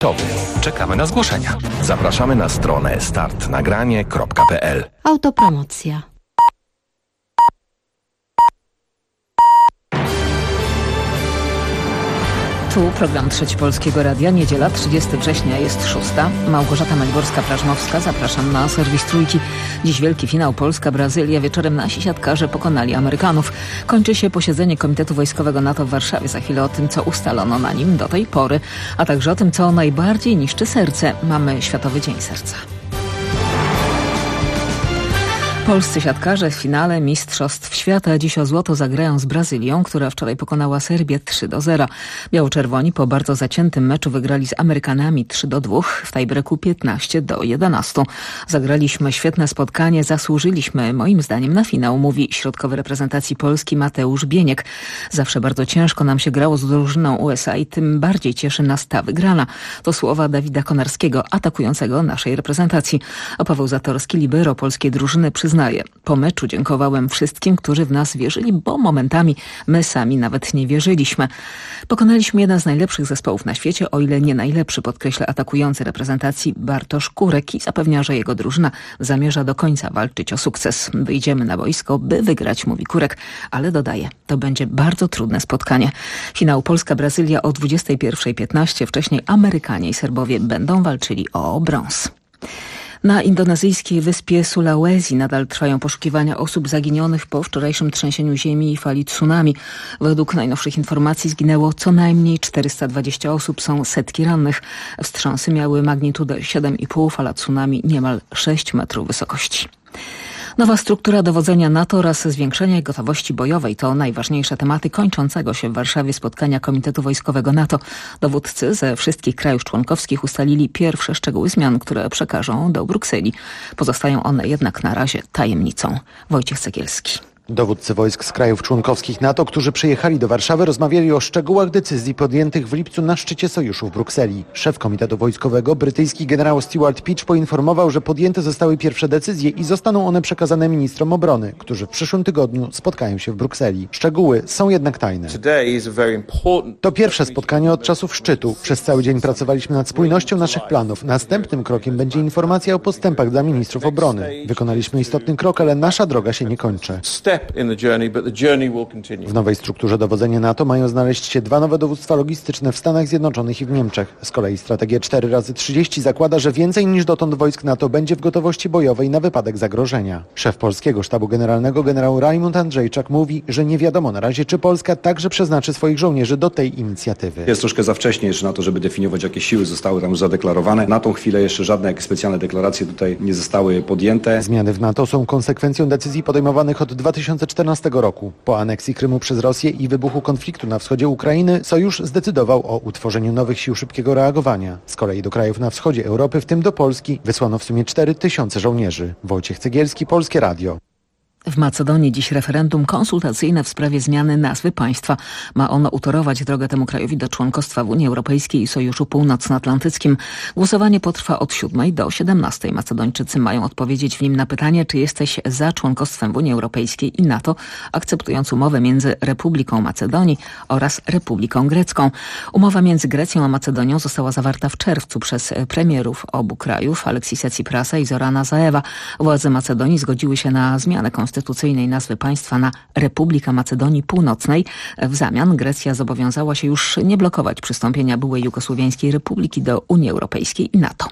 Czekamy na zgłoszenia. Zapraszamy na stronę startnagranie.pl. Autopromocja. Tu program Trzeci Polskiego Radia, niedziela 30 września, jest 6. Małgorzata Maliborska-Prażmowska, zapraszam na serwis Trójki. Dziś wielki finał Polska-Brazylia, wieczorem nasi siatkarze pokonali Amerykanów. Kończy się posiedzenie Komitetu Wojskowego NATO w Warszawie, za chwilę o tym, co ustalono na nim do tej pory, a także o tym, co najbardziej niszczy serce. Mamy Światowy Dzień Serca. Polscy siatkarze w finale Mistrzostw Świata dziś o złoto zagrają z Brazylią, która wczoraj pokonała Serbię 3-0. Biało-czerwoni po bardzo zaciętym meczu wygrali z Amerykanami 3-2, w tiebreaku 15-11. Zagraliśmy świetne spotkanie, zasłużyliśmy moim zdaniem na finał, mówi środkowy reprezentacji Polski Mateusz Bieniek. Zawsze bardzo ciężko nam się grało z drużyną USA i tym bardziej cieszy nas ta wygrana. To słowa Dawida Konarskiego, atakującego naszej reprezentacji. A Paweł Zatorski, libero polskiej drużyny, przyznaje: po meczu dziękowałem wszystkim, którzy w nas wierzyli, bo momentami my sami nawet nie wierzyliśmy. Pokonaliśmy jeden z najlepszych zespołów na świecie, o ile nie najlepszy, podkreśla atakujący reprezentacji Bartosz Kurek i zapewnia, że jego drużyna zamierza do końca walczyć o sukces. Wyjdziemy na boisko, by wygrać, mówi Kurek, ale dodaje, to będzie bardzo trudne spotkanie. Finał Polska-Brazylia o 21:15, wcześniej Amerykanie i Serbowie będą walczyli o brąz. Na indonezyjskiej wyspie Sulawesi nadal trwają poszukiwania osób zaginionych po wczorajszym trzęsieniu ziemi i fali tsunami. Według najnowszych informacji zginęło co najmniej 420 osób, są setki rannych. Wstrząsy miały magnitudę 7,5, fala tsunami niemal 6 metrów wysokości. Nowa struktura dowodzenia NATO oraz zwiększenie gotowości bojowej to najważniejsze tematy kończącego się w Warszawie spotkania Komitetu Wojskowego NATO. Dowódcy ze wszystkich krajów członkowskich ustalili pierwsze szczegóły zmian, które przekażą do Brukseli. Pozostają one jednak na razie tajemnicą. Wojciech Cegielski. Dowódcy wojsk z krajów członkowskich NATO, którzy przyjechali do Warszawy, rozmawiali o szczegółach decyzji podjętych w lipcu na szczycie sojuszu w Brukseli. Szef Komitetu Wojskowego, brytyjski generał Stuart Peach, poinformował, że podjęte zostały pierwsze decyzje i zostaną one przekazane ministrom obrony, którzy w przyszłym tygodniu spotkają się w Brukseli. Szczegóły są jednak tajne. To pierwsze spotkanie od czasów szczytu. Przez cały dzień pracowaliśmy nad spójnością naszych planów. Następnym krokiem będzie informacja o postępach dla ministrów obrony. Wykonaliśmy istotny krok, ale nasza droga się nie kończy. W nowej strukturze dowodzenia NATO mają znaleźć się 2 nowe dowództwa logistyczne w Stanach Zjednoczonych i w Niemczech. Z kolei strategia 4x30 zakłada, że więcej niż dotąd wojsk NATO będzie w gotowości bojowej na wypadek zagrożenia. Szef Polskiego Sztabu Generalnego generał Rajmund Andrzejczak mówi, że nie wiadomo na razie, czy Polska także przeznaczy swoich żołnierzy do tej inicjatywy. Jest troszkę za wcześnie jeszcze na to, żeby definiować, jakie siły zostały tam już zadeklarowane. Na tą chwilę jeszcze żadne specjalne deklaracje tutaj nie zostały podjęte. Zmiany w NATO są konsekwencją decyzji podejmowanych od 2014 roku. Po aneksji Krymu przez Rosję i wybuchu konfliktu na wschodzie Ukrainy sojusz zdecydował o utworzeniu nowych sił szybkiego reagowania. Z kolei do krajów na wschodzie Europy, w tym do Polski, wysłano w sumie 4000 żołnierzy. Wojciech Cegielski, Polskie Radio. W Macedonii dziś referendum konsultacyjne w sprawie zmiany nazwy państwa. Ma ono utorować drogę temu krajowi do członkostwa w Unii Europejskiej i Sojuszu Północnoatlantyckim. Głosowanie potrwa od 7 do 17. Macedończycy mają odpowiedzieć w nim na pytanie, czy jesteś za członkostwem w Unii Europejskiej i NATO, akceptując umowę między Republiką Macedonii oraz Republiką Grecką. Umowa między Grecją a Macedonią została zawarta w czerwcu przez premierów obu krajów, Aleksisa Tsiprasa i Zorana Zaewa. Władze Macedonii zgodziły się na zmianę konstytucyjnej nazwy państwa na Republika Macedonii Północnej. W zamian Grecja zobowiązała się już nie blokować przystąpienia byłej Jugosłowiańskiej Republiki do Unii Europejskiej i NATO.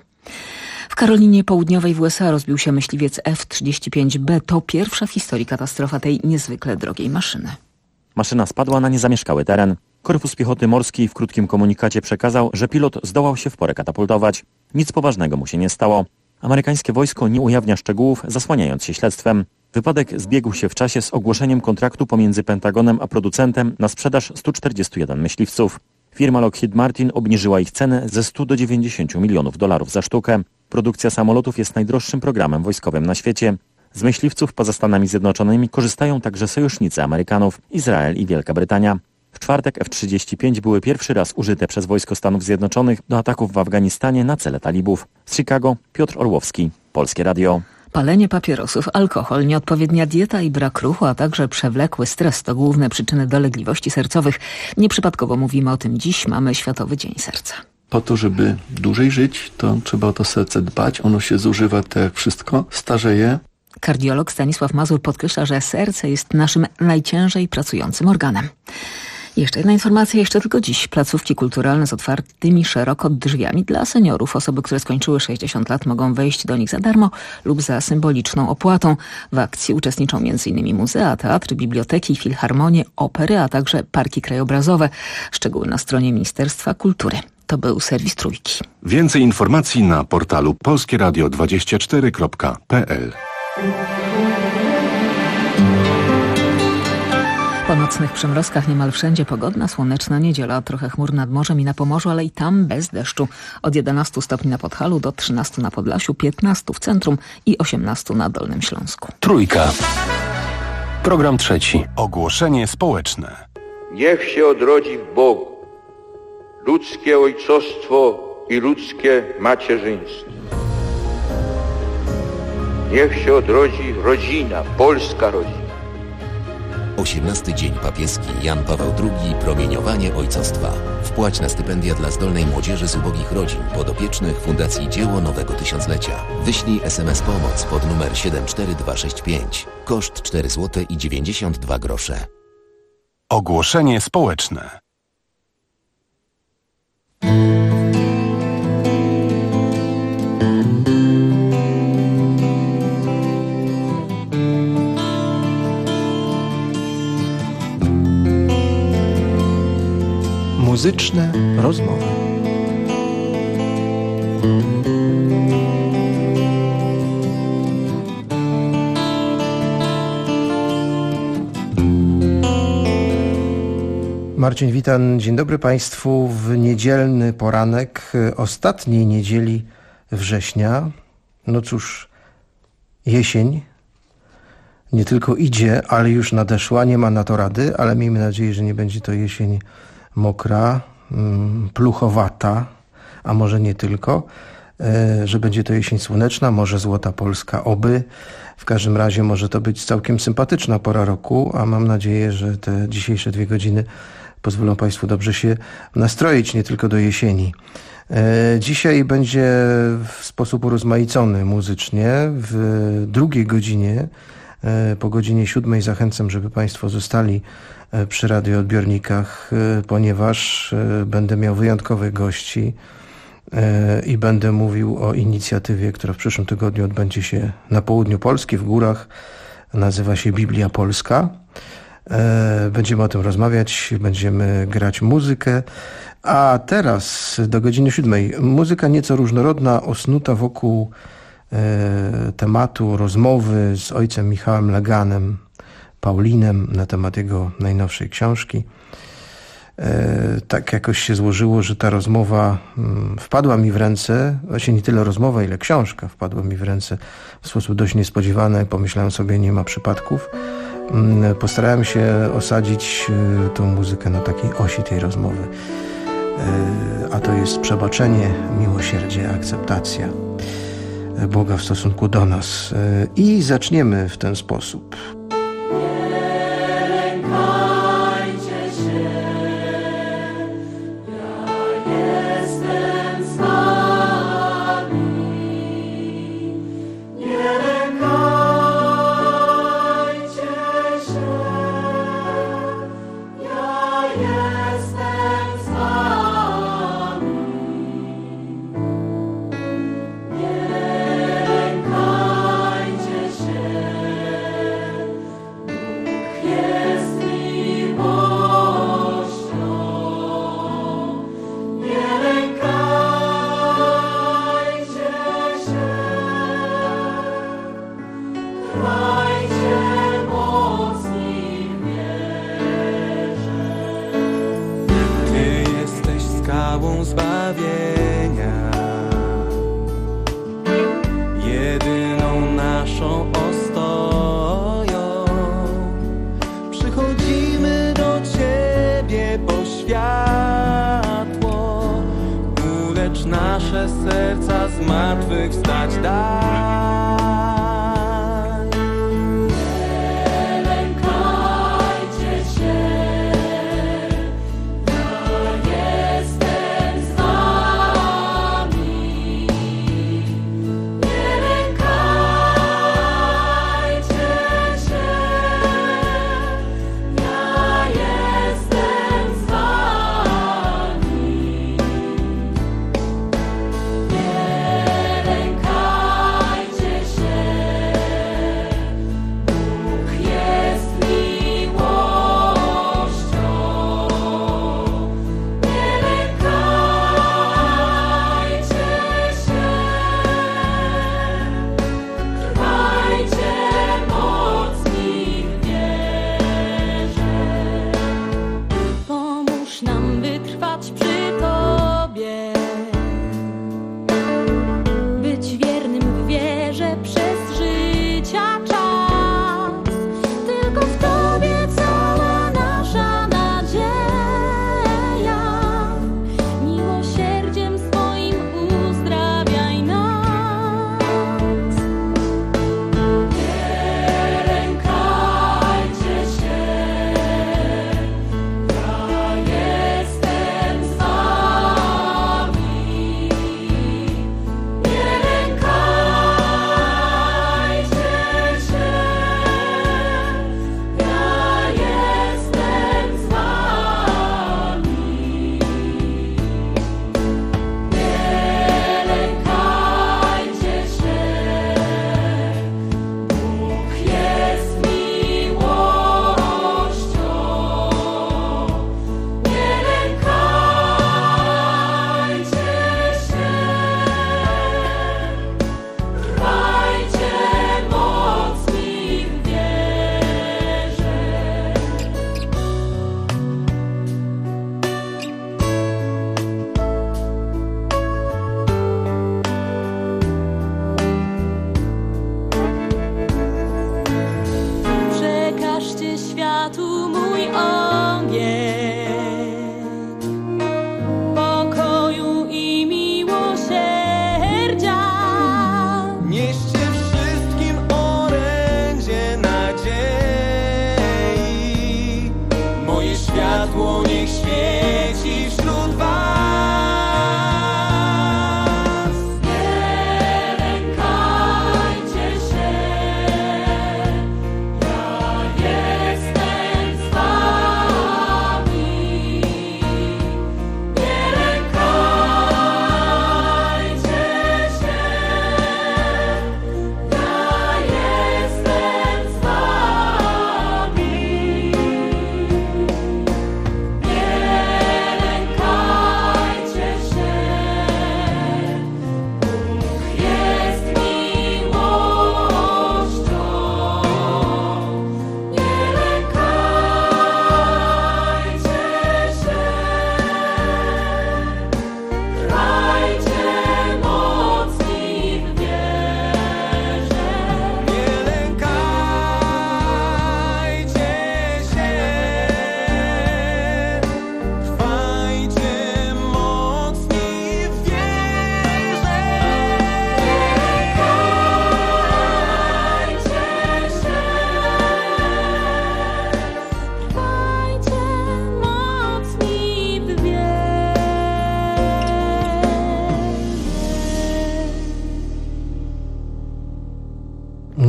W Karolinie Południowej w USA rozbił się myśliwiec F-35B. To pierwsza w historii katastrofa tej niezwykle drogiej maszyny. Maszyna spadła na niezamieszkały teren. Korpus Piechoty Morskiej w krótkim komunikacie przekazał, że pilot zdołał się w porę katapultować. Nic poważnego mu się nie stało. Amerykańskie wojsko nie ujawnia szczegółów, zasłaniając się śledztwem. Wypadek zbiegł się w czasie z ogłoszeniem kontraktu pomiędzy Pentagonem a producentem na sprzedaż 141 myśliwców. Firma Lockheed Martin obniżyła ich cenę ze 100 do 90 milionów dolarów za sztukę. Produkcja samolotów jest najdroższym programem wojskowym na świecie. Z myśliwców poza Stanami Zjednoczonymi korzystają także sojusznicy Amerykanów, Izrael i Wielka Brytania. W czwartek F-35 były pierwszy raz użyte przez Wojsko Stanów Zjednoczonych do ataków w Afganistanie na cele talibów. Z Chicago Piotr Orłowski, Polskie Radio. Palenie papierosów, alkohol, nieodpowiednia dieta i brak ruchu, a także przewlekły stres to główne przyczyny dolegliwości sercowych. Nieprzypadkowo mówimy o tym dziś, mamy Światowy Dzień Serca. Po to, żeby dłużej żyć, to trzeba o to serce dbać. Ono się zużywa, tak jak wszystko, starzeje. Kardiolog Stanisław Mazur podkreśla, że serce jest naszym najciężej pracującym organem. Jeszcze jedna informacja, jeszcze tylko dziś. Placówki kulturalne z otwartymi szeroko drzwiami dla seniorów. Osoby, które skończyły 60 lat, mogą wejść do nich za darmo lub za symboliczną opłatą. W akcji uczestniczą m.in. muzea, teatry, biblioteki, filharmonie, opery, a także parki krajobrazowe. Szczegóły na stronie Ministerstwa Kultury. To był serwis Trójki. Więcej informacji na portalu polskieradio24.pl. Po nocnych przymrozkach niemal wszędzie pogodna, słoneczna niedziela, trochę chmur nad morzem i na Pomorzu, ale i tam bez deszczu. Od 11 stopni na Podhalu do 13 na Podlasiu, 15 w centrum i 18 na Dolnym Śląsku. Trójka. Program trzeci. Ogłoszenie społeczne. Niech się odrodzi w Bogu ludzkie ojcostwo i ludzkie macierzyństwo. Niech się odrodzi rodzina, polska rodzina. 18 dzień papieski Jan Paweł II. Promieniowanie ojcostwa. Wpłać na stypendia dla zdolnej młodzieży z ubogich rodzin podopiecznych Fundacji Dzieło Nowego Tysiąclecia. Wyślij SMS pomoc pod numer 74265. Koszt 4 zł i 92 grosze. Ogłoszenie społeczne. Muzyczne rozmowy. Marcin Witan, dzień dobry Państwu w niedzielny poranek ostatniej niedzieli września. No cóż, jesień nie tylko idzie, ale już nadeszła, nie ma na to rady, ale miejmy nadzieję, że nie będzie to jesień mokra, pluchowata, a może nie tylko, że będzie to jesień słoneczna, może złota polska, oby. W każdym razie może to być całkiem sympatyczna pora roku, a mam nadzieję, że te dzisiejsze 2 godziny pozwolą Państwu dobrze się nastroić, nie tylko do jesieni. Dzisiaj będzie w sposób urozmaicony muzycznie. W drugiej godzinie, po godzinie 7 zachęcam, żeby Państwo zostali przy radioodbiornikach, ponieważ będę miał wyjątkowych gości i będę mówił o inicjatywie, która w przyszłym tygodniu odbędzie się na południu Polski, w górach. Nazywa się Biblia Polska. Będziemy o tym rozmawiać, będziemy grać muzykę. A teraz do godziny 7 muzyka nieco różnorodna, osnuta wokół tematu rozmowy z ojcem Michałem Leganem, Paulinem, na temat jego najnowszej książki. Tak jakoś się złożyło, że ta rozmowa wpadła mi w ręce, właśnie nie tyle rozmowa, ile książka wpadła mi w ręce w sposób dość niespodziewany. Pomyślałem sobie, nie ma przypadków. Postarałem się osadzić tą muzykę na takiej osi tej rozmowy. A to jest przebaczenie, miłosierdzie, akceptacja Boga w stosunku do nas. I zaczniemy w ten sposób.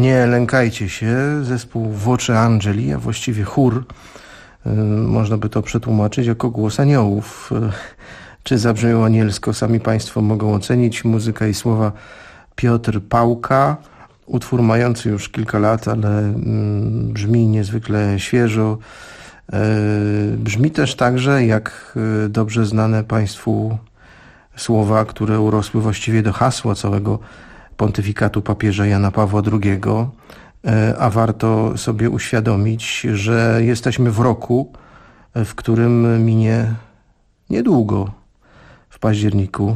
Nie lękajcie się, zespół Voce Angeli, a właściwie chór, można by to przetłumaczyć jako głos aniołów. Czy zabrzmiał anielsko, sami Państwo mogą ocenić. Muzyka i słowa Piotr Pałka. Utwór mający już kilka lat, ale brzmi niezwykle świeżo. Brzmi też także jak dobrze znane Państwu słowa, które urosły właściwie do hasła całego pontyfikatu papieża Jana Pawła II, a warto sobie uświadomić, że jesteśmy w roku, w którym minie niedługo, w październiku,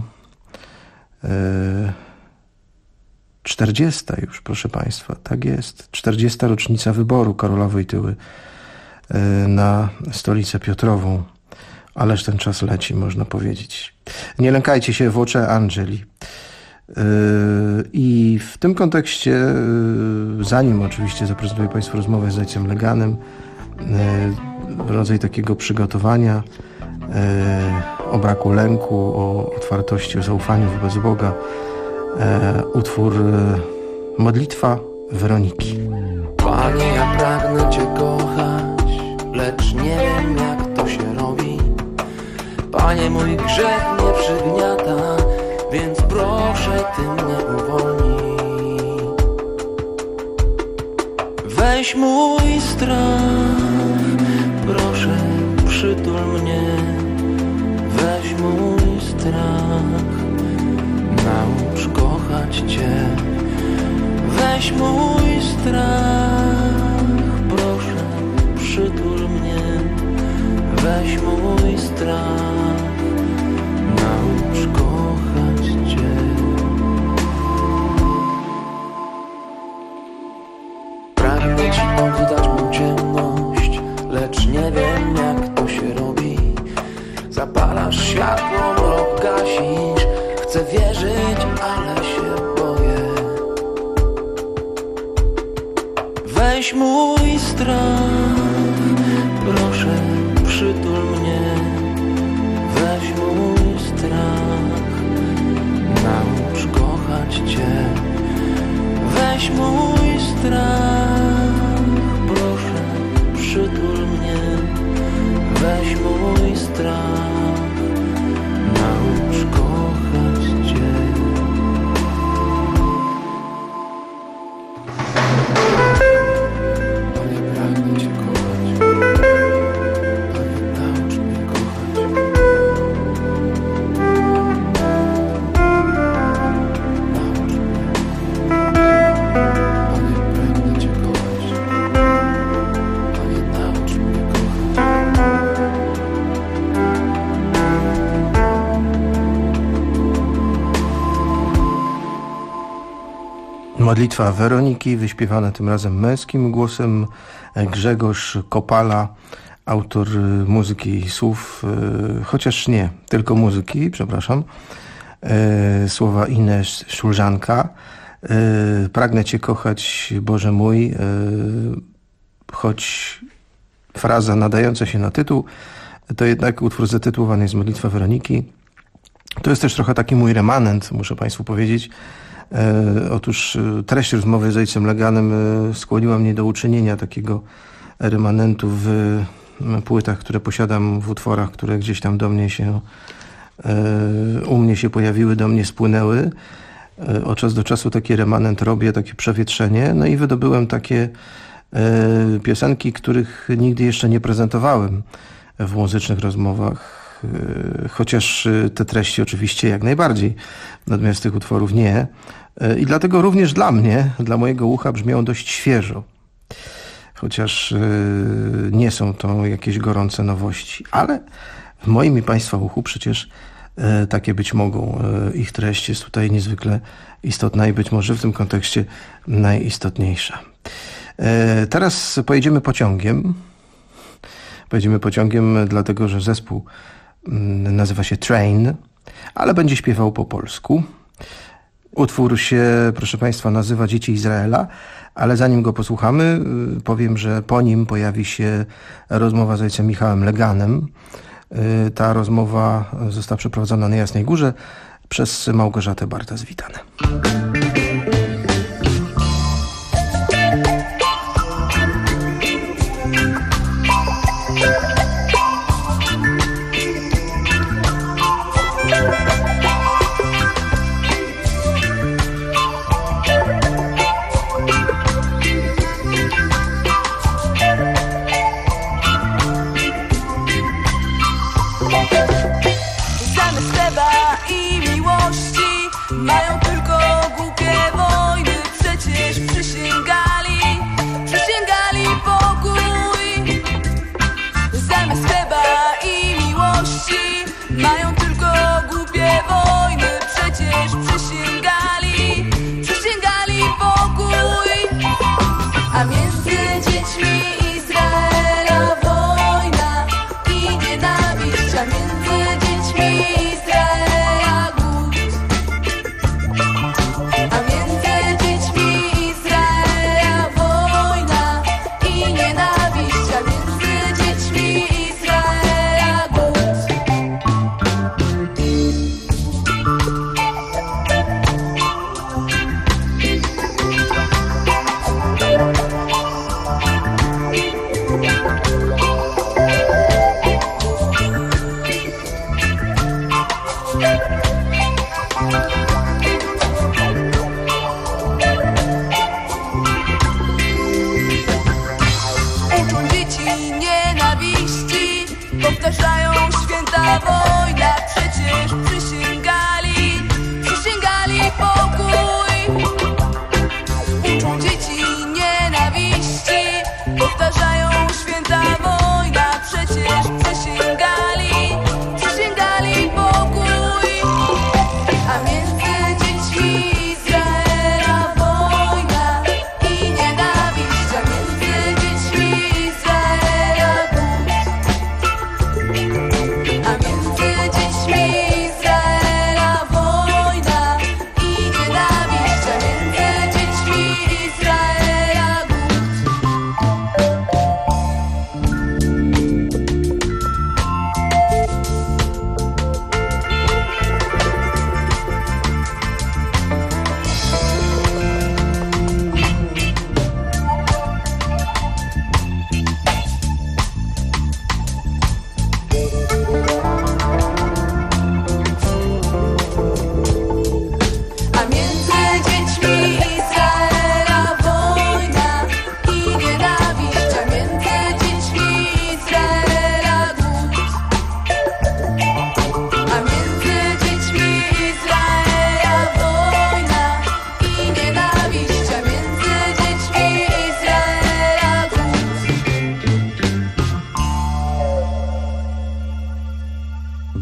40. już, proszę Państwa, tak jest, 40. rocznica wyboru Karola Wojtyły na stolicę Piotrową. Ależ ten czas leci, można powiedzieć. Nie lękajcie się, Voce Angeli. I w tym kontekście, zanim oczywiście zaprezentuję Państwu rozmowę z ojcem leganem, rodzaj takiego przygotowania, o braku lęku, o otwartości, o zaufaniu wobec Boga, utwór Modlitwa Weroniki. Panie, ja pragnę Cię kochać, lecz nie wiem, jak to się robi. Panie, mój grzech mnie przygniata, więc proszę, Ty mnie uwolnij. Weź mój strach, proszę, przytul mnie. Weź mój strach, naucz kochać Cię. Weź mój strach, proszę, przytul mnie. Weź mój strach, naucz kochać Cię. Pragnę Ci oddać mą ciemność, lecz nie wiem, jak to się robi. Zapalasz światło, mrok gasisz. Chcę wierzyć, ale się boję. Weź mój strach, proszę, przytul mnie. Weź mój strach, naucz kochać Cię. Weź mój strach, proszę, przytul mnie. Weź mój strach, naucz kochać Cię. Panie, pragnę Cię kochać. Panie, naucz mnie kochać. Naucz mnie. Panie, pragnę Cię kochać. Panie, naucz mnie kochać. Modlitwa Weroniki, wyśpiewana tym razem męskim głosem. Grzegorz Kopala, autor muzyki i słów, chociaż nie, tylko muzyki, przepraszam. Słowa Ines Szulżanka. Pragnę Cię kochać, Boże mój, choć fraza nadająca się na tytuł, to jednak utwór zatytułowany jest Modlitwa Weroniki. To jest też trochę taki mój remanent, muszę Państwu powiedzieć. Otóż treść rozmowy z ojcem leganem skłoniła mnie do uczynienia takiego remanentu w płytach, które posiadam, w utworach, które gdzieś tam do mnie się, u mnie się pojawiły, do mnie spłynęły. Od czasu do czasu taki remanent robię, takie przewietrzenie, no i wydobyłem takie piosenki, których nigdy jeszcze nie prezentowałem w muzycznych rozmowach, chociaż te treści oczywiście jak najbardziej, natomiast tych utworów nie. I dlatego również dla mnie, dla mojego ucha brzmią dość świeżo, chociaż nie są to jakieś gorące nowości, ale w moim i Państwa uchu przecież takie być mogą. Ich treść jest tutaj niezwykle istotna i być może w tym kontekście najistotniejsza. Teraz pojedziemy pociągiem. Pojedziemy pociągiem, dlatego że zespół nazywa się Train, ale będzie śpiewał po polsku. Utwór się, proszę Państwa, nazywa Dzieci Izraela, ale zanim go posłuchamy, powiem, że po nim pojawi się rozmowa z ojcem Michałem Leganem. Ta rozmowa została przeprowadzona na Jasnej Górze przez Małgorzatę Bartas. Witane.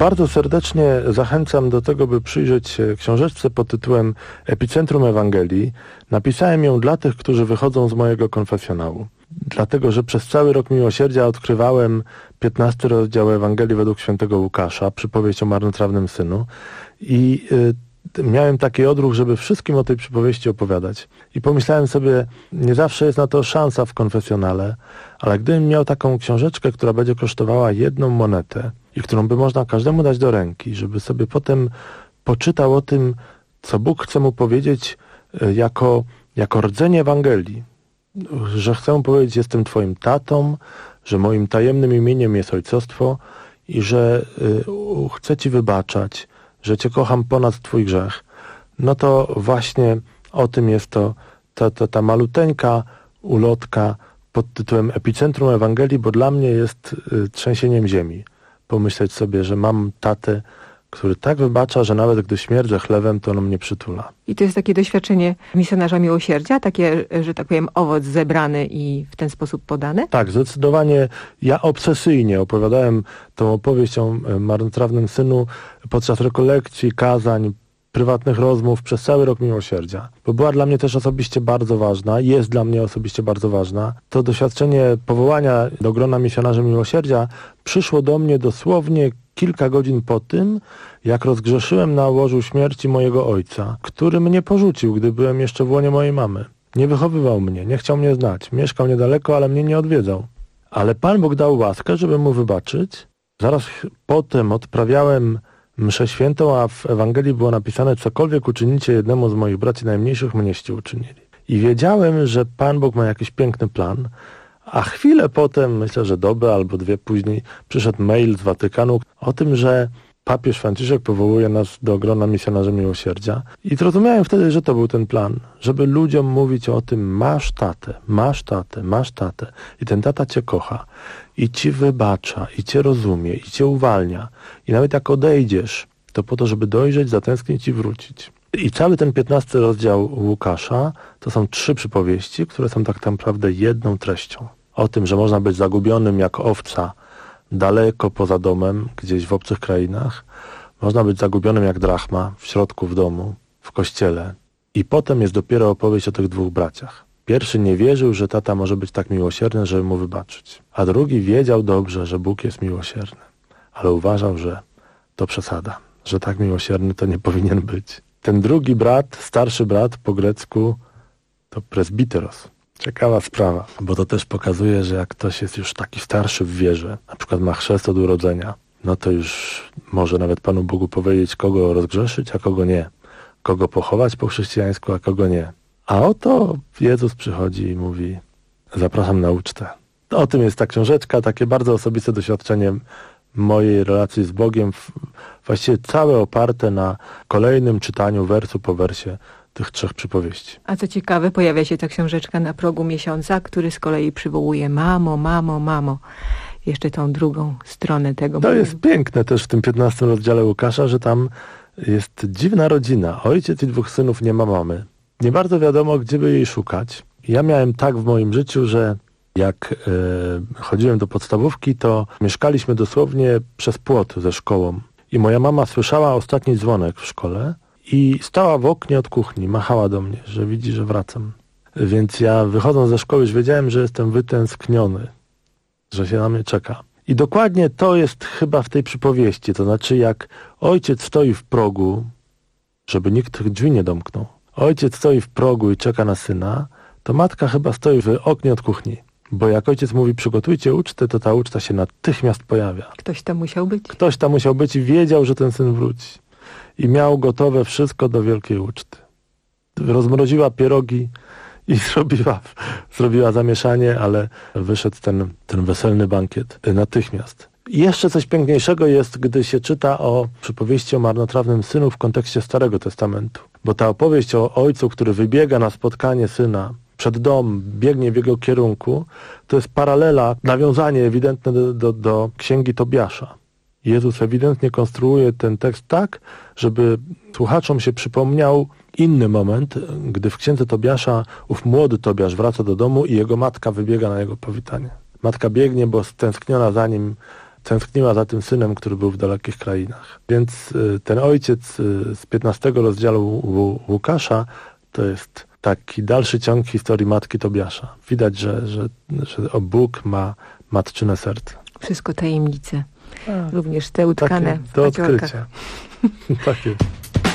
Bardzo serdecznie zachęcam do tego, by przyjrzeć się książeczce pod tytułem Epicentrum Ewangelii. Napisałem ją dla tych, którzy wychodzą z mojego konfesjonału. Dlatego, że przez cały rok miłosierdzia odkrywałem 15 rozdział Ewangelii według świętego Łukasza, przypowieść o marnotrawnym synu i miałem taki odruch, żeby wszystkim o tej przypowieści opowiadać. I pomyślałem sobie, nie zawsze jest na to szansa w konfesjonale, ale gdybym miał taką książeczkę, która będzie kosztowała 1 monetę i którą by można każdemu dać do ręki, żeby sobie potem poczytał o tym, co Bóg chce mu powiedzieć jako rdzeń Ewangelii. Że chcę mu powiedzieć, jestem twoim tatą, że moim tajemnym imieniem jest ojcostwo i że chcę ci wybaczać, że cię kocham ponad twój grzech, no to właśnie o tym jest ta maluteńka ulotka pod tytułem Epicentrum Ewangelii, bo dla mnie jest trzęsieniem ziemi. Pomyśleć sobie, że mam tatę, który tak wybacza, że nawet gdy śmierdzę chlewem, to on mnie przytula. I to jest takie doświadczenie misjonarza miłosierdzia, takie, że tak powiem, owoc zebrany i w ten sposób podany? Tak, zdecydowanie. Ja obsesyjnie opowiadałem tą opowieść o marnotrawnym synu podczas rekolekcji, kazań, prywatnych rozmów przez cały rok miłosierdzia. Bo była dla mnie też osobiście bardzo ważna, jest dla mnie osobiście bardzo ważna. To doświadczenie powołania do grona misjonarzy miłosierdzia przyszło do mnie dosłownie kilka godzin po tym, jak rozgrzeszyłem na łożu śmierci mojego ojca, który mnie porzucił, gdy byłem jeszcze w łonie mojej mamy. Nie wychowywał mnie, nie chciał mnie znać. Mieszkał niedaleko, ale mnie nie odwiedzał. Ale Pan Bóg dał łaskę, żeby mu wybaczyć. Zaraz potem odprawiałem mszę świętą, a w Ewangelii było napisane: cokolwiek uczynicie jednemu z moich braci najmniejszych, mnieście uczynili. I wiedziałem, że Pan Bóg ma jakiś piękny plan, a chwilę potem, myślę, że dobę albo 2 później, przyszedł mail z Watykanu o tym, że papież Franciszek powołuje nas do grona misjonarzy miłosierdzia. I zrozumiałem wtedy, że to był ten plan, żeby ludziom mówić o tym: masz tatę, masz tatę, masz tatę. I ten tata cię kocha i ci wybacza, i cię rozumie, i cię uwalnia. I nawet jak odejdziesz, to po to, żeby dojrzeć, zatęsknić i wrócić. I cały ten 15 rozdział Łukasza to są 3 przypowieści, które są tak naprawdę jedną treścią. O tym, że można być zagubionym jak owca daleko poza domem, gdzieś w obcych krainach. Można być zagubionym jak drachma w środku w domu, w kościele. I potem jest dopiero opowieść o tych 2 braciach. Pierwszy nie wierzył, że tata może być tak miłosierny, żeby mu wybaczyć. A drugi wiedział dobrze, że Bóg jest miłosierny. Ale uważał, że to przesada, że tak miłosierny to nie powinien być. Ten drugi brat, starszy brat po grecku, to presbiteros. Ciekawa sprawa, bo to też pokazuje, że jak ktoś jest już taki starszy w wierze, na przykład ma chrzest od urodzenia, no to już może nawet Panu Bogu powiedzieć, kogo rozgrzeszyć, a kogo nie. Kogo pochować po chrześcijańsku, a kogo nie. A oto Jezus przychodzi i mówi: zapraszam na ucztę. O tym jest ta książeczka, takie bardzo osobiste doświadczenie mojej relacji z Bogiem, właściwie całe oparte na kolejnym czytaniu wersu po wersie tych 3 przypowieści. A co ciekawe, pojawia się ta książeczka na progu miesiąca, który z kolei przywołuje: mamo, mamo, mamo. Jeszcze tą drugą stronę tego. To jest piękne też w tym 15 rozdziale Łukasza, że tam jest dziwna rodzina. Ojciec i 2 synów, nie ma mamy. Nie bardzo wiadomo, gdzie by jej szukać. Ja miałem tak w moim życiu, że jak chodziłem do podstawówki, to mieszkaliśmy dosłownie przez płot ze szkołą. I moja mama słyszała ostatni dzwonek w szkole i stała w oknie od kuchni, machała do mnie, że widzi, że wracam. Więc ja, wychodząc ze szkoły, już wiedziałem, że jestem wytęskniony, że się na mnie czeka. I dokładnie to jest chyba w tej przypowieści. To znaczy, jak ojciec stoi w progu, żeby nikt tych drzwi nie domknął. Ojciec stoi w progu i czeka na syna, to matka chyba stoi w oknie od kuchni. Bo jak ojciec mówi: przygotujcie ucztę, to ta uczta się natychmiast pojawia. Ktoś tam musiał być. Ktoś tam musiał być i wiedział, że ten syn wróci. I miał gotowe wszystko do wielkiej uczty. Rozmroziła pierogi i zrobiła zamieszanie, ale wyszedł ten weselny bankiet natychmiast. I jeszcze coś piękniejszego jest, gdy się czyta o przypowieści o marnotrawnym synu w kontekście Starego Testamentu. Bo ta opowieść o ojcu, który wybiega na spotkanie syna przed dom, biegnie w jego kierunku, to jest paralela, nawiązanie ewidentne do księgi Tobiasza. Jezus ewidentnie konstruuje ten tekst tak, żeby słuchaczom się przypomniał inny moment, gdy w księdze Tobiasza ów młody Tobiasz wraca do domu i jego matka wybiega na jego powitanie. Matka biegnie, bo stęskniona za nim tęskniła za tym synem, który był w dalekich krainach. Więc ten ojciec z 15 rozdziału Łukasza to jest taki dalszy ciąg historii matki Tobiasza. Widać, że Bóg ma matczyne serce. Wszystko tajemnice. Również te utkane w do paciorkach. odkrycia. Tak jest.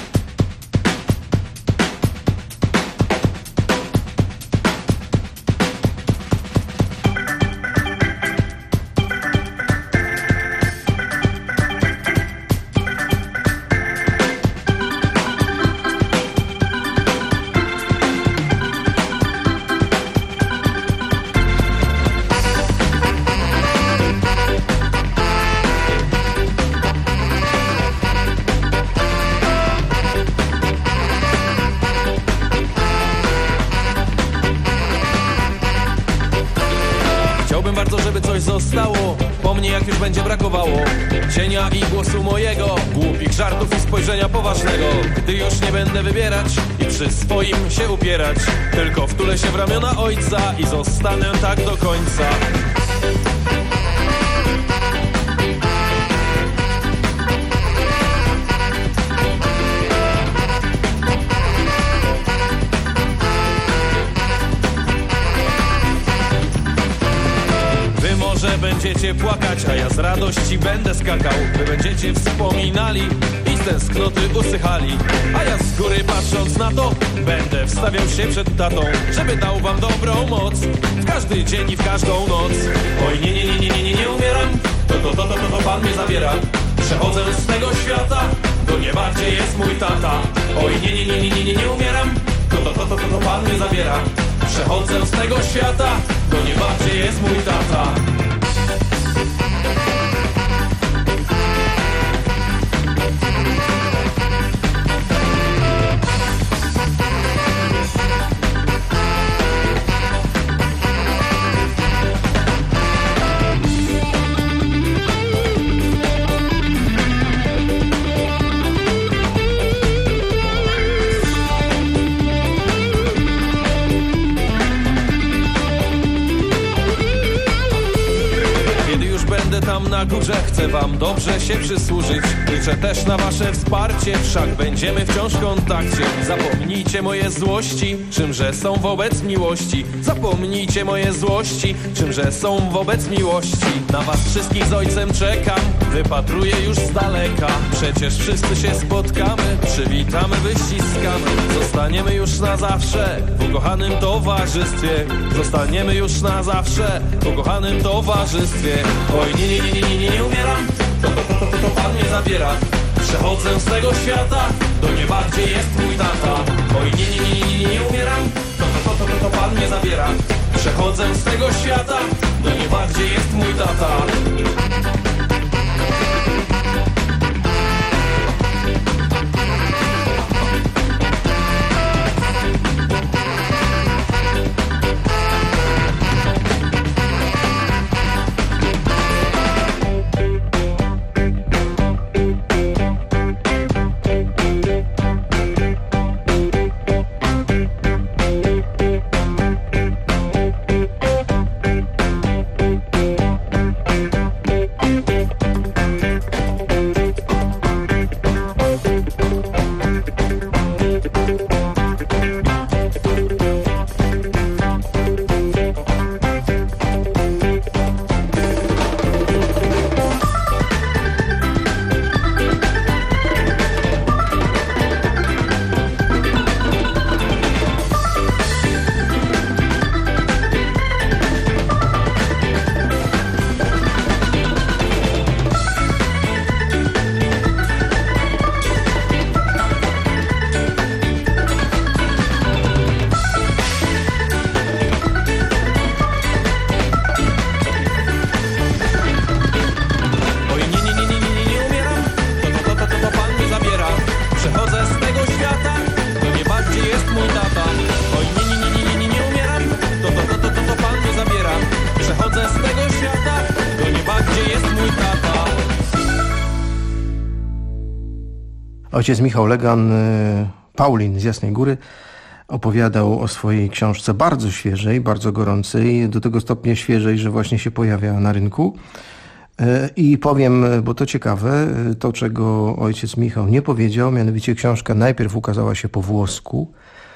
Bardzo, żeby coś zostało po mnie, jak już będzie brakowało cienia i głosu mojego, głupich żartów i spojrzenia poważnego. Gdy już nie będę wybierać i przy swoim się upierać, tylko wtulę się w ramiona ojca i zostanę tak do końca. Może będziecie płakać, a ja z radości będę skakał. Wy będziecie wspominali i z tęsknoty usychali, a ja z góry patrząc na to będę wstawiał się przed tatą, żeby dał wam dobrą moc w każdy dzień i w każdą noc. Oj nie umieram, to Pan mnie zabiera. Przechodzę z tego świata do nieba, gdzie jest mój tata. Oj nie umieram, to Pan mnie zabiera. Przechodzę z tego świata do nieba, gdzie jest mój tata. Tam na górze chcę wam dobrze się przysłużyć. Liczę też na wasze wsparcie, wszak będziemy wciąż w kontakcie. Zapomnijcie moje złości, czymże są wobec miłości. Zapomnijcie moje złości, czymże są wobec miłości. Na was wszystkich z ojcem czekam, wypatruję już z daleka. Przecież wszyscy się spotkamy, przywitamy, wyściskamy. Zostaniemy już na zawsze w ukochanym towarzystwie. Zostaniemy już na zawsze w ukochanym towarzystwie. Oj nie umieram, to Pan mnie zabiera. Przechodzę z tego świata do nieba, gdzie jest mój tata. Oj nie umieram, to Pan mnie zabiera. Przechodzę z tego świata do nieba, gdzie jest mój tata. Ojciec Michał Legan, Paulin z Jasnej Góry, opowiadał o swojej książce bardzo świeżej, bardzo gorącej, do tego stopnia świeżej, że właśnie się pojawia na rynku. I powiem, bo to ciekawe, to czego ojciec Michał nie powiedział, mianowicie książka najpierw ukazała się po włosku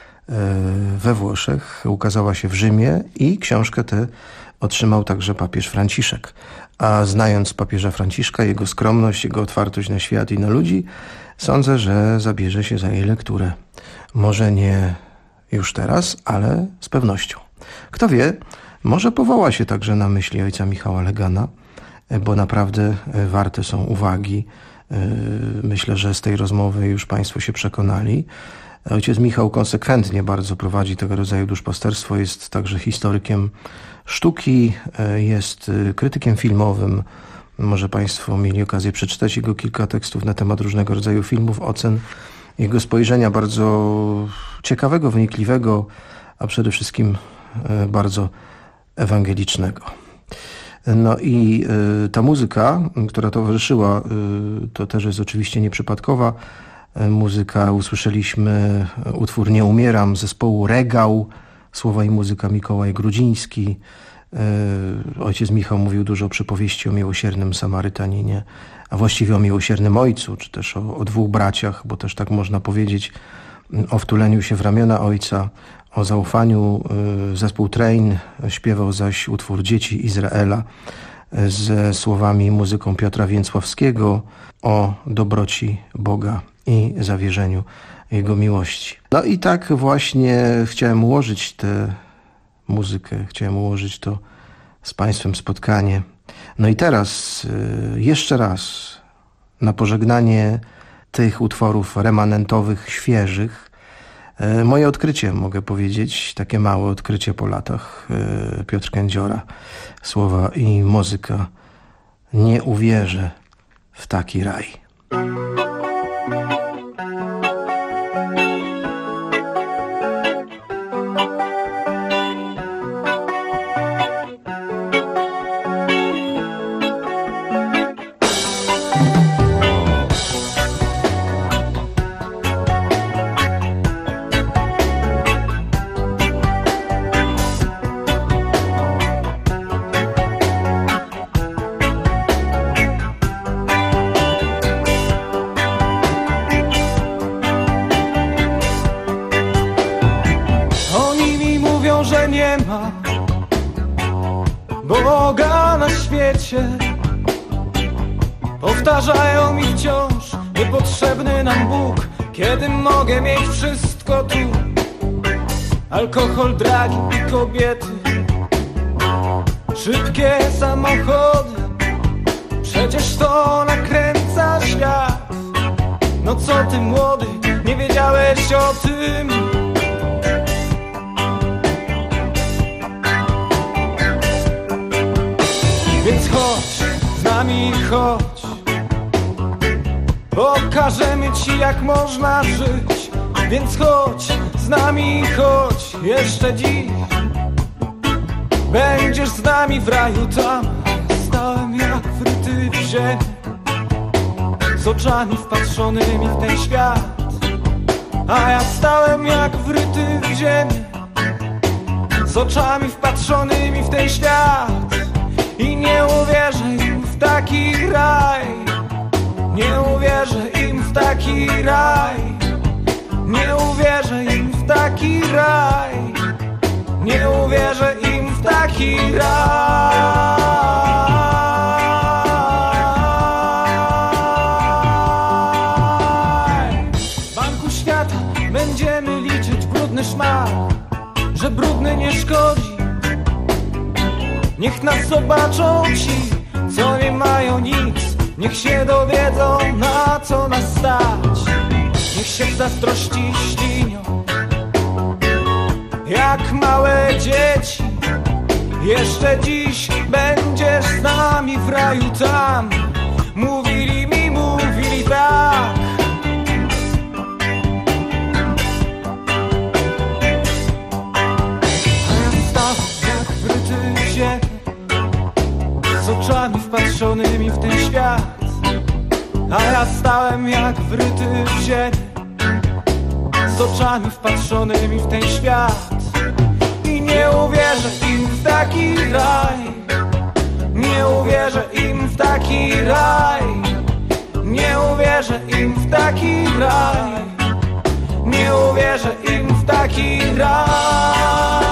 we Włoszech, ukazała się w Rzymie i książkę tę otrzymał także papież Franciszek. A znając papieża Franciszka, jego skromność, jego otwartość na świat i na ludzi, sądzę, że zabierze się za jej lekturę. Może nie już teraz, ale z pewnością. Kto wie, może powoła się także na myśli ojca Michała Legana, bo naprawdę warte są uwagi. Myślę, że z tej rozmowy już Państwo się przekonali. Ojciec Michał konsekwentnie bardzo prowadzi tego rodzaju duszpasterstwo, jest także historykiem sztuki, jest krytykiem filmowym. Może Państwo mieli okazję przeczytać jego kilka tekstów na temat różnego rodzaju filmów, ocen, jego spojrzenia bardzo ciekawego, wnikliwego, a przede wszystkim bardzo ewangelicznego. No i ta muzyka, która towarzyszyła, to też jest oczywiście nieprzypadkowa muzyka. Usłyszeliśmy utwór Nie umieram zespołu Regał, słowa i muzyka Mikołaj Grudziński. Ojciec Michał mówił dużo o przypowieści o miłosiernym Samarytaninie, a właściwie o miłosiernym ojcu, czy też o dwóch braciach, bo też tak można powiedzieć, o wtuleniu się w ramiona ojca, o zaufaniu. Zespół Train śpiewał zaś utwór Dzieci Izraela ze słowami i muzyką Piotra Więcławskiego o dobroci Boga i zawierzeniu Jego miłości. No i tak właśnie chciałem ułożyć tę muzykę, chciałem ułożyć to z Państwem spotkanie. No i teraz jeszcze raz na pożegnanie tych utworów remanentowych, świeżych, moje odkrycie, mogę powiedzieć, takie małe odkrycie po latach. Piotr Kędziora, słowa i muzyka Nie uwierzę w taki raj. Boga na świecie. Powtarzają mi wciąż, niepotrzebny nam Bóg, kiedy mogę mieć wszystko tu. Alkohol, dragi i kobiety, szybkie samochody, przecież to nakręca świat. No co ty młody, nie wiedziałeś o tym? Więc chodź, z nami chodź, pokażemy ci jak można żyć. Więc chodź, z nami chodź, jeszcze dziś będziesz z nami w raju tam. Stałem jak wryty w ziemię, z oczami wpatrzonymi w ten świat. A ja stałem jak wryty w ziemię, z oczami wpatrzonymi w ten świat. I nie uwierzę im w taki raj, nie uwierzę im w taki raj, nie uwierzę im w taki raj, nie uwierzę im w taki raj. W Banku Świata będziemy liczyć brudny szmal, że brudny nie szkodzi. Niech nas zobaczą ci, co nie mają nic. Niech się dowiedzą, na co nas stać. Niech się w zazdrości ścinią jak małe dzieci. Jeszcze dziś będziesz z nami w raju tam. Mówili mi, mówili tak. A ja stałem jak wryty w ziemię, z oczami wpatrzonymi w ten świat. A ja stałem jak wryty w ziemię, z oczami wpatrzonymi w ten świat. I nie uwierzę im w taki raj, nie Nie uwierzę im w taki raj. Nie uwierzę im w taki raj. Nie uwierzę im w taki raj.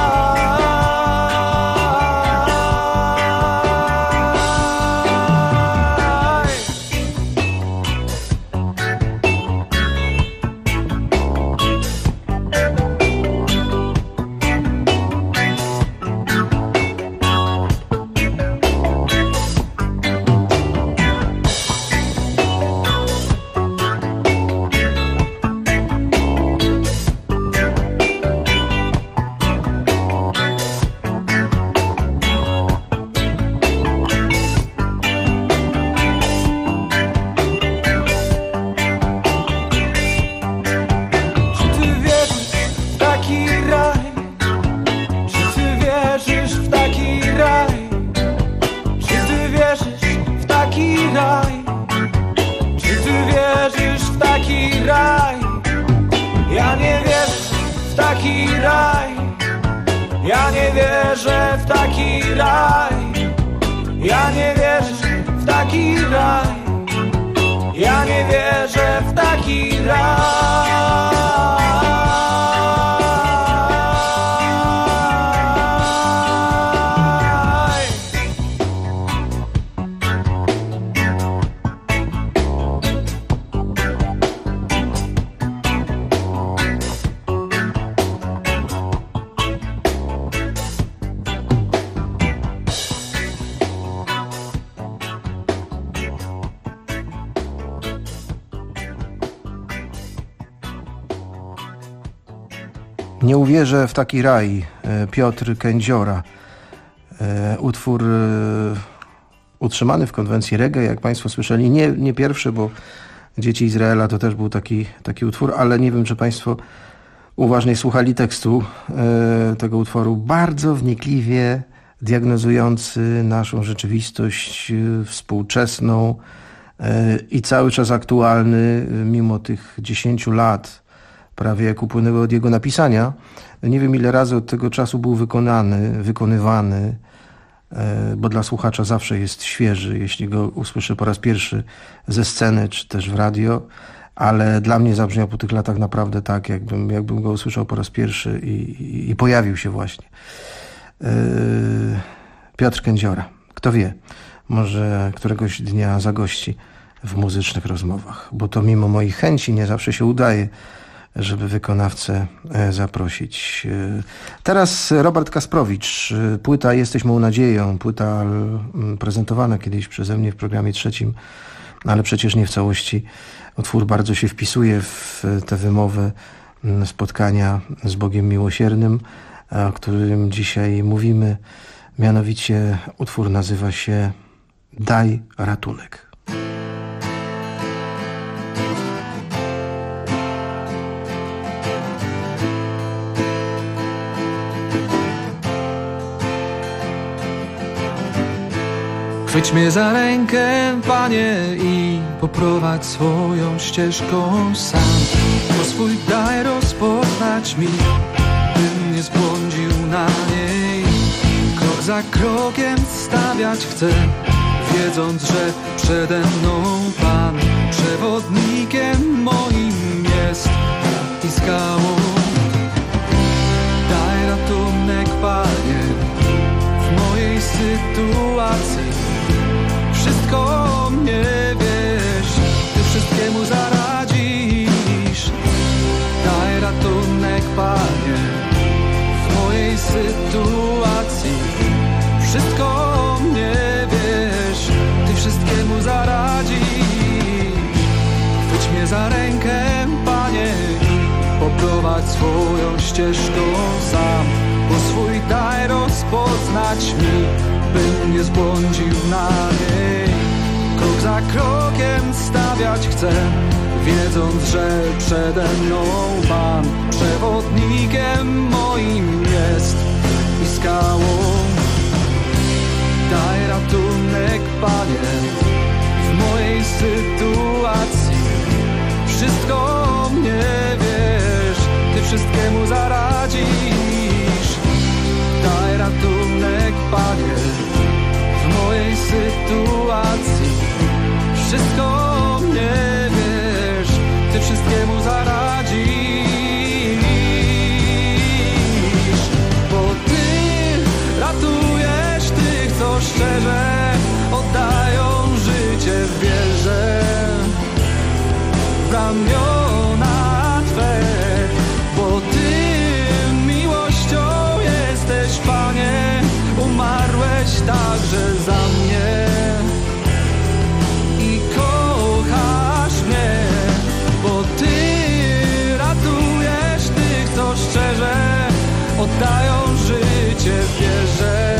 Ja nie wierzę w taki raj. Ja nie wierzę w taki raj. Ja nie wierzę w taki raj. Nie uwierzę w taki raj. Piotr Kędziora. Utwór utrzymany w konwencji reggae, jak Państwo słyszeli. Nie pierwszy, bo Dzieci Izraela to też był taki utwór, ale nie wiem, czy Państwo uważnie słuchali tekstu tego utworu. Bardzo wnikliwie diagnozujący naszą rzeczywistość współczesną i cały czas aktualny, mimo tych 10 lat prawie jak upłynęły od jego napisania. Nie wiem, ile razy od tego czasu był wykonywany, bo dla słuchacza zawsze jest świeży, jeśli go usłyszę po raz pierwszy ze sceny, czy też w radio, ale dla mnie zabrzmiał po tych latach naprawdę tak, jakbym go usłyszał po raz pierwszy i pojawił się właśnie. Piotr Kędziora. Kto wie, może któregoś dnia zagości w muzycznych rozmowach, bo to mimo moich chęci nie zawsze się udaje, żeby wykonawcę zaprosić. Teraz Robert Kasprowicz. Płyta Jesteś mą nadzieją. Płyta prezentowana kiedyś przeze mnie w programie 3, ale przecież nie w całości. Utwór bardzo się wpisuje w tę wymowę spotkania z Bogiem Miłosiernym, o którym dzisiaj mówimy. Mianowicie utwór nazywa się Daj ratunek. Chwyć mnie za rękę, Panie, i poprowadź swoją ścieżką sam. Bo swój daj rozpoznać mi, bym nie zbłądził na niej. Krok za krokiem stawiać chcę, wiedząc, że przede mną Pan przewodnikiem moim jest i skałą. Daj ratunek, Panie, w mojej sytuacji. Wszystko mnie wiesz, Ty wszystkiemu zaradzisz. Daj ratunek, Panie, w mojej sytuacji. Wszystko mnie wiesz, Ty wszystkiemu zaradzisz. Chwyć mnie za rękę, Panie, i poprowadź swoją ścieżką sam. Bo swój daj rozpoznać mi, bym nie zbłądził na niej. Krok za krokiem stawiać chcę, wiedząc, że przede mną Pan przewodnikiem moim jest i skałą. Daj ratunek, Panie, w mojej sytuacji. Wszystko mnie wiesz, Ty wszystkiemu zaradzisz. Daj ratunek, Panie, w mojej sytuacji. sytuacji. Wszystko mnie wiesz, ty wszystkiemu zaradzisz, bo ty ratujesz tych, co szczerze oddają życie w wierze, w ramiona Twe, bo Ty miłością jesteś, Panie, umarłeś także za mnie i kochasz mnie, bo Ty ratujesz tych, co szczerze oddają życie w wierze,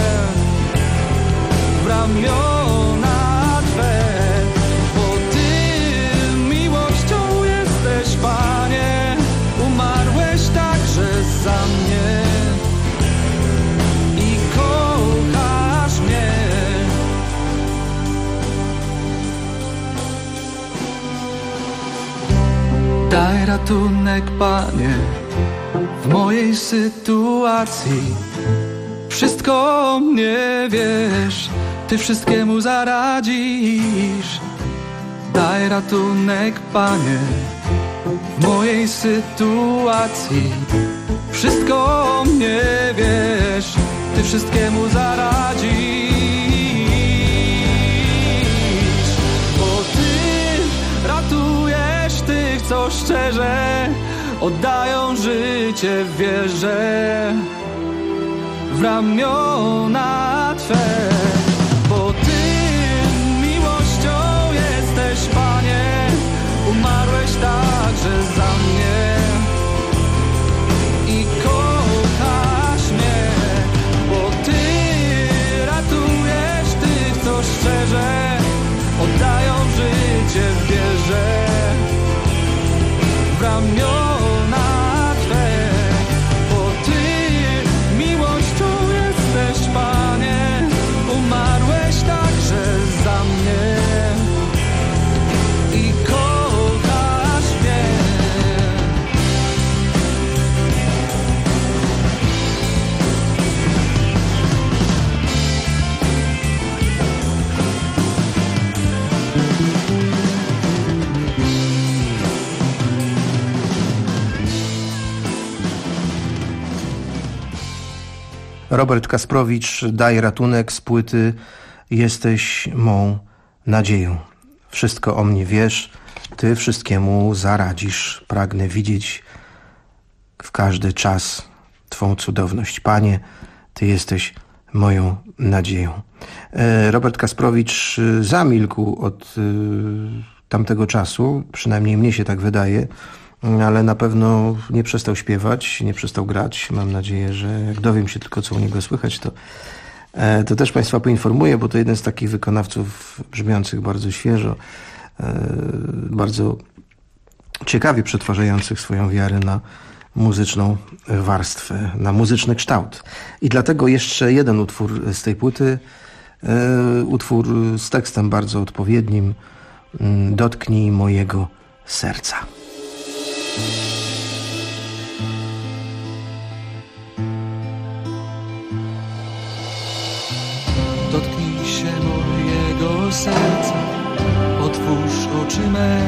w ramiona Twe, bo Ty miłością jesteś, Panie, umarłeś także za mnie i kochasz mnie. Daj ratunek, Panie, w mojej sytuacji. Wszystko mnie wiesz, Ty wszystkiemu zaradzisz. Daj ratunek, Panie, w mojej sytuacji. Wszystko mnie wiesz, Ty wszystkiemu zaradzisz, bo Ty ratujesz tych, co szczerze oddają życie w wierze, w ramiona Twe, bo Ty miłością jesteś, Panie, umarłeś także za mnie i kochasz mnie, bo Ty ratujesz tych, co szczerze oddają życie w wierze, w ramiona Twe, bo Ty miłością jesteś, Panie, umarłeś także za mnie i kochasz mnie. Robert Kasprowicz, Daj ratunek z płyty Jesteś mą nadzieją. Wszystko o mnie wiesz, Ty wszystkiemu zaradzisz. Pragnę widzieć w każdy czas Twą cudowność. Panie, Ty jesteś moją nadzieją. Robert Kasprowicz zamilkł od tamtego czasu, przynajmniej mnie się tak wydaje, ale na pewno nie przestał śpiewać, nie przestał grać. Mam nadzieję, że jak dowiem się tylko, co u niego słychać, to też Państwa poinformuję, bo to jeden z takich wykonawców brzmiących bardzo świeżo, bardzo ciekawie przetwarzających swoją wiarę na muzyczną warstwę, na muzyczny kształt. I dlatego jeszcze jeden utwór z tej płyty, utwór z tekstem bardzo odpowiednim, Dotknij mojego serca. Dotknij się mojego serca, otwórz oczy me,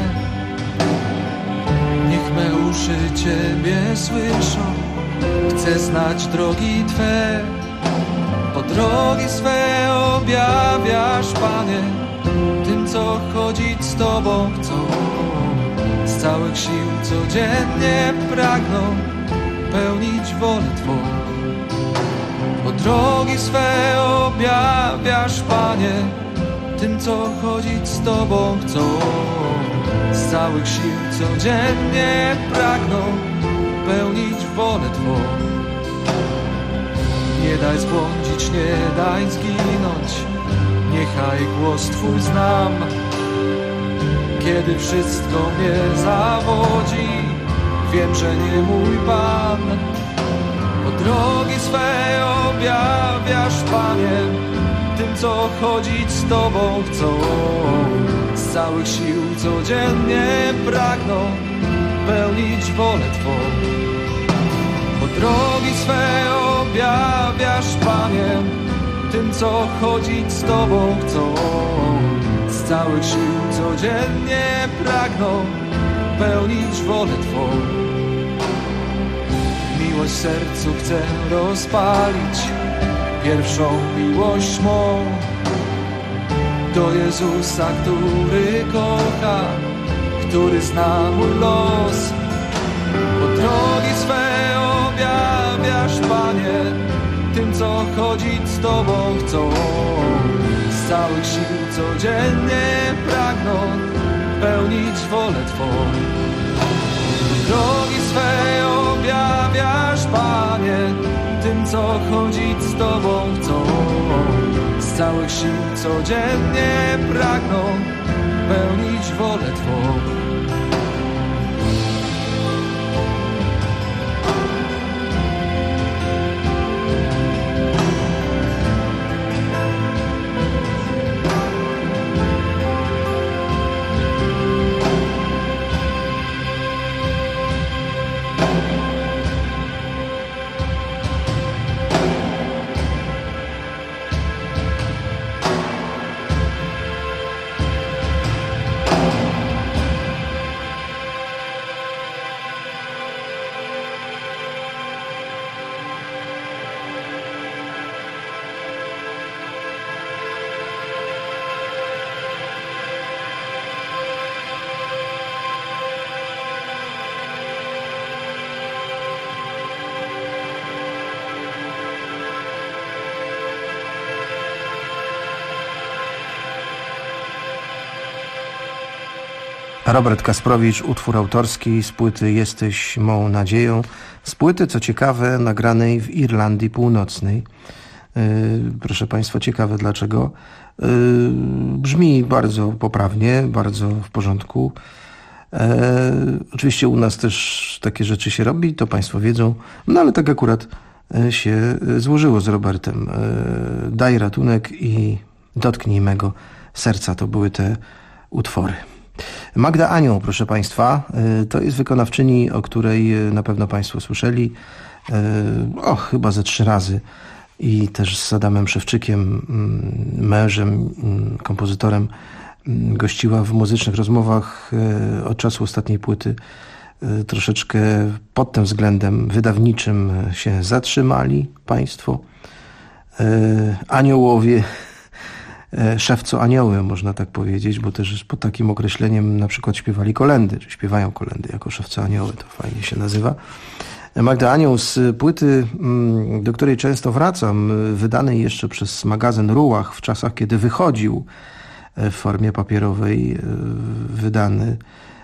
niech me uszy Ciebie słyszą. Chcę znać drogi Twe, bo drogi swe objawiasz, Panie, tym, co chodzić z Tobą chcą. Z całych sił codziennie pragną pełnić wolę Twą, bo drogi swe objawiasz, Panie, tym, co chodzić z Tobą chcą. Z całych sił codziennie pragną pełnić wolę Twą. Nie daj zbłądzić, nie daj zginąć, niechaj głos Twój znam. Kiedy wszystko mnie zawodzi, wiem, że nie mój Pan, bo drogi swe objawiasz, Panie, tym, co chodzić z Tobą chcą. Z całych sił codziennie pragną pełnić wolę Twą, bo drogi swe objawiasz, Panie, tym, co chodzić z Tobą chcą. Z całych sił codziennie pragną pełnić wolę Twą. Miłość w sercu chcę rozpalić, pierwszą miłość mą do Jezusa, który kocha, który zna mój los. Bo drogi swe objawiasz, Panie, tym, co chodzić z Tobą chcą. Z całych sił codziennie pragną pełnić wolę Twą. Drogi swe objawiasz, Panie, tym, co chodzić z Tobą chcą. Z całych sił codziennie pragną pełnić wolę Twą. Robert Kasprowicz, utwór autorski z płyty Jesteś mą nadzieją. Z płyty, co ciekawe, nagranej w Irlandii Północnej. Proszę Państwa, ciekawe dlaczego. Brzmi bardzo poprawnie, bardzo w porządku. Oczywiście u nas też takie rzeczy się robi, to Państwo wiedzą, no ale tak akurat się złożyło z Robertem. Daj ratunek i Dotknij mego serca, to były te utwory. Magda Anioł, proszę Państwa, to jest wykonawczyni, o której na pewno Państwo słyszeli, chyba ze 3 razy i też z Adamem Szewczykiem, mężem, kompozytorem, gościła w muzycznych rozmowach od czasu ostatniej płyty. Troszeczkę pod tym względem wydawniczym się zatrzymali Państwo. Aniołowie, szewco anioły, można tak powiedzieć, bo też pod takim określeniem na przykład śpiewali kolędy, czy śpiewają kolędy jako szewco anioły, to fajnie się nazywa. Magda Anioł z płyty, do której często wracam, wydanej jeszcze przez magazyn Ruach w czasach, kiedy wychodził w formie papierowej, wydany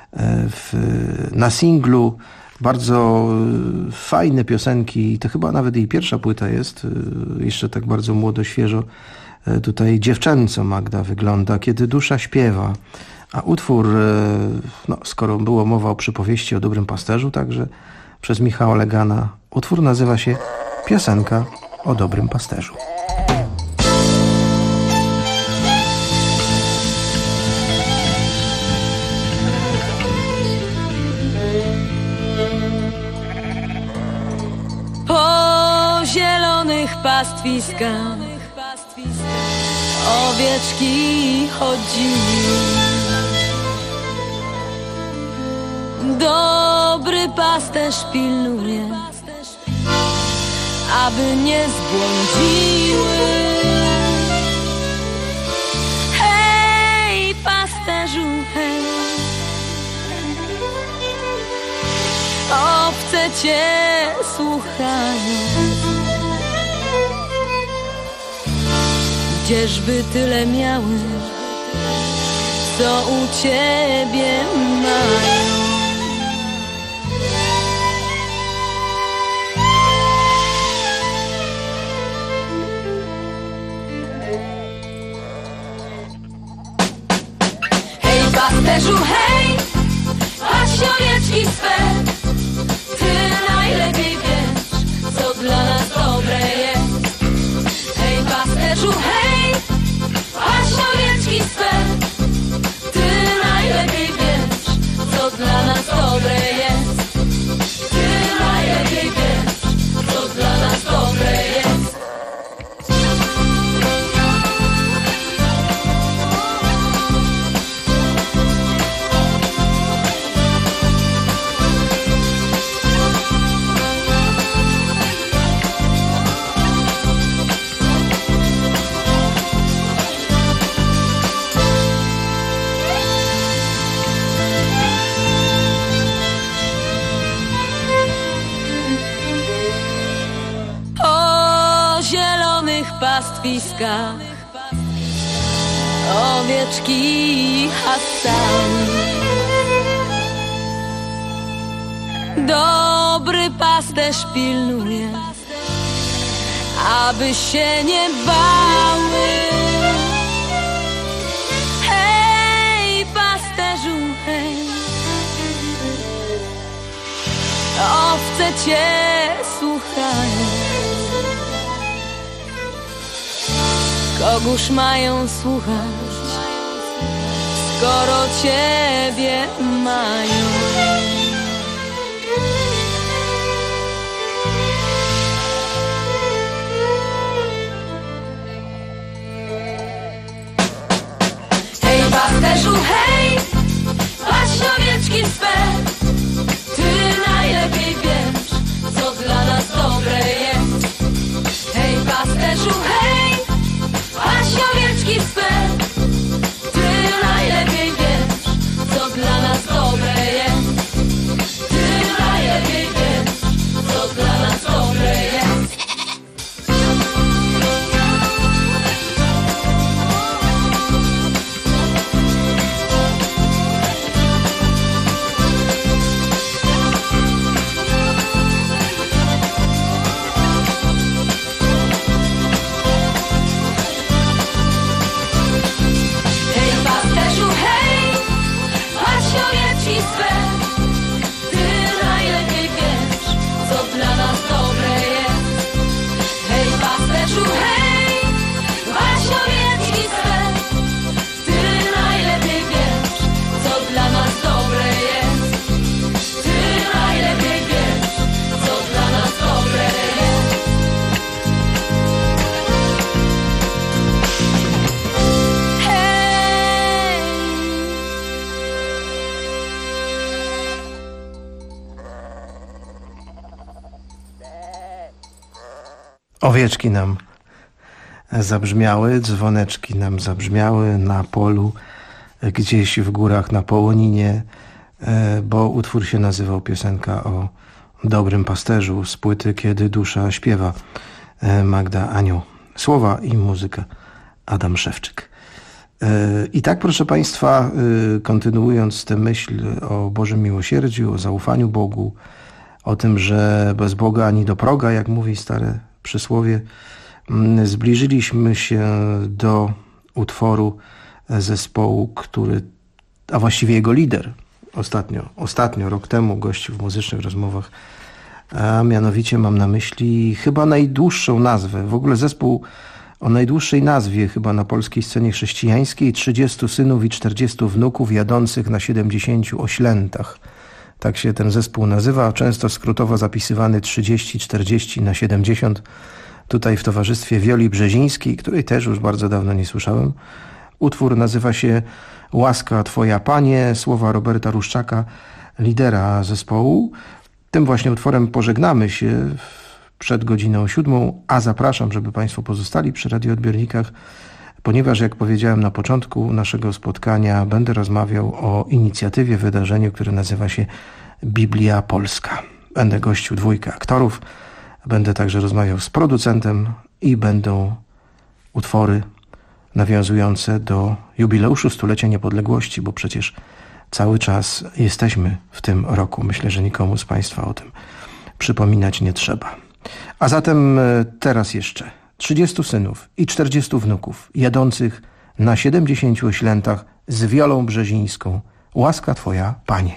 na singlu, bardzo fajne piosenki, to chyba nawet jej pierwsza płyta jest, jeszcze tak bardzo młodo, świeżo. Tutaj dziewczęco Magda wygląda, kiedy dusza śpiewa, a utwór, skoro było mowa o przypowieści o dobrym pasterzu, także przez Michała Legana, utwór nazywa się Piosenka o dobrym pasterzu. Po zielonych pastwiskach owieczki chodziły. Dobry pasterz pilnuje, aby nie zbłądziły. Hej, pasterzu, hej, owce cię słuchają. Gdzieżby tyle miały, co u ciebie mają. Hej, pasterzu, hej, paś owieczki swe, ty najlepiej wiesz, co dla nas dobre jest. Hej, pasterzu, hej, paś owieczki swe, ty najlepiej wiesz, co dla nas pastwiskach owieczki hasały. Dobry pasterz pilnuje, aby się nie bały. Hej, pasterzu, hej, owce cię słuchają. Kogóż mają słuchać, skoro ciebie mają? Hej, pasterzu, hej, patrz owieczki swe. Ty najlepiej wiesz, co dla nas dobre jest. Hej, pasterzu, hej, patrz owieczki swe. Ty najlepiej wiesz, co dla nas dobre jest. Ty najlepiej wiesz, co dla nas dobre jest. Owieczki nam zabrzmiały, dzwoneczki nam zabrzmiały na polu, gdzieś w górach na Połoninie, bo utwór się nazywał Piosenka o dobrym pasterzu z płyty Kiedy dusza śpiewa, Magda Anioł. Słowa i muzyka Adam Szewczyk. I tak, proszę Państwa, kontynuując tę myśl o Bożym miłosierdziu, o zaufaniu Bogu, o tym, że bez Boga ani do proga, jak mówi stare przysłowie, zbliżyliśmy się do utworu zespołu, który, a właściwie jego lider ostatnio, rok temu gościł w Muzycznych Rozmowach, a mianowicie mam na myśli chyba najdłuższą nazwę, w ogóle zespół o najdłuższej nazwie chyba na polskiej scenie chrześcijańskiej, 30 synów i 40 wnuków jadących na 70 oślętach. Tak się ten zespół nazywa, często skrótowo zapisywany 30-40 na 70. Tutaj w towarzystwie Wioli Brzezińskiej, której też już bardzo dawno nie słyszałem. Utwór nazywa się Łaska Twoja Panie, słowa Roberta Ruszczaka, lidera zespołu. Tym właśnie utworem pożegnamy się przed godziną 7, a zapraszam, żeby Państwo pozostali przy radioodbiornikach, ponieważ, jak powiedziałem na początku naszego spotkania, będę rozmawiał o inicjatywie, wydarzeniu, które nazywa się Biblia Polska. Będę gościł 2 aktorów, będę także rozmawiał z producentem i będą utwory nawiązujące do jubileuszu 100-lecia niepodległości, bo przecież cały czas jesteśmy w tym roku. Myślę, że nikomu z Państwa o tym przypominać nie trzeba. A zatem teraz jeszcze 30 synów i 40 wnuków jadących na 70 oślętach z Wiolą Brzezińską. Łaska Twoja, Panie.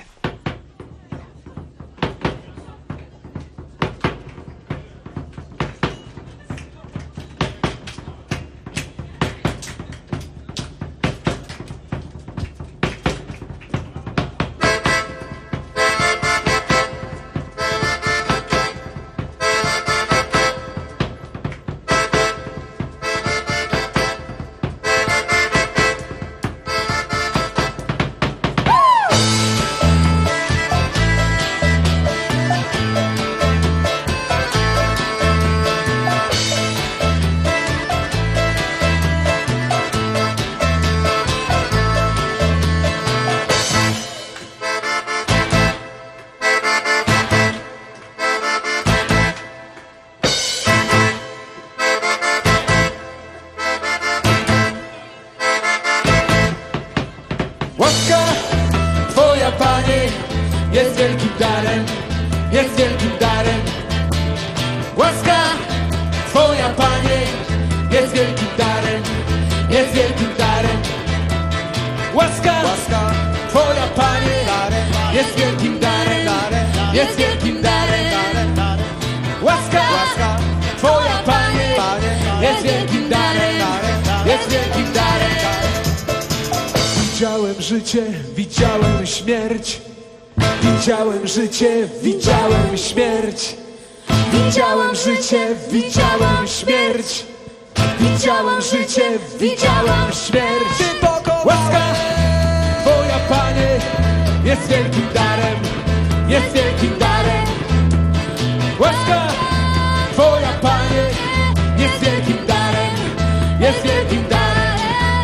Łaska Twoja, Panie, jest wielkim darem, jest wielkim darem. Łaska Twoja, Panie, jest wielkim darem, jest wielkim darem. Łaska Twoja, Panie, jest wielkim darem, jest wielkim darem. Widziałem życie, widziałem śmierć. Widziałem życie, widziałem śmierć. Widziałem życie, widziałem śmierć. Widziałem życie, widziałem śmierć. Łaska Twoja, Panie, jest wielkim darem, jest wielkim darem. Łaska Twoja, Panie, jest wielkim darem, jest wielkim darem.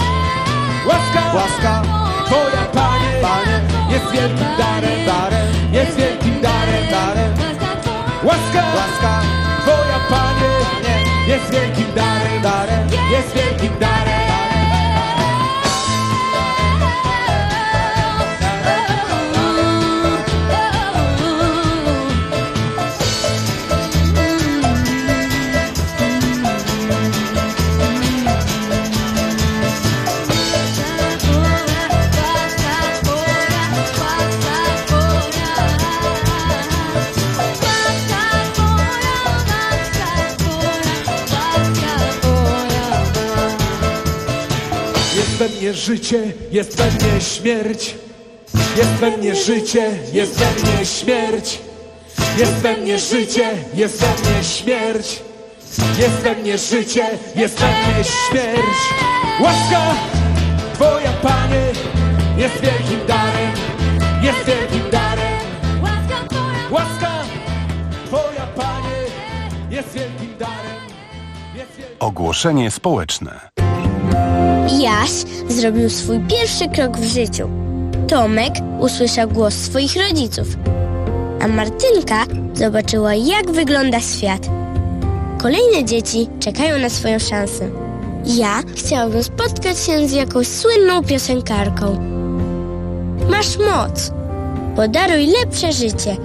Łaska Twoja, Panie, jest wielkim darem, jest wielkim darem. Łaska Twoja, Panie, jest wielkim darem, jest wielkim darem. Jest we mnie życie, jest we mnie śmierć. Jest we mnie życie, jest we mnie śmierć. Jest we mnie życie, jest we mnie śmierć. Jest we mnie życie, jest we mnie śmierć. Łaska Twoja, Panie, jest wielkim darem, jest wielkim darem. Łaska Twoja, Panie, jest wielkim darem, jest wielkim... Ogłoszenie społeczne. Jaś zrobił swój pierwszy krok w życiu. Tomek usłyszał głos swoich rodziców, a Martynka zobaczyła, jak wygląda świat. Kolejne dzieci czekają na swoją szansę. Ja chciałabym spotkać się z jakąś słynną piosenkarką. Masz moc. Podaruj lepsze życie.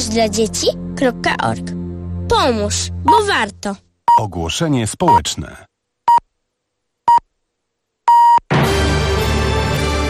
www.przyszłośćdladzieci.org. Pomóż, bo warto. Ogłoszenie społeczne.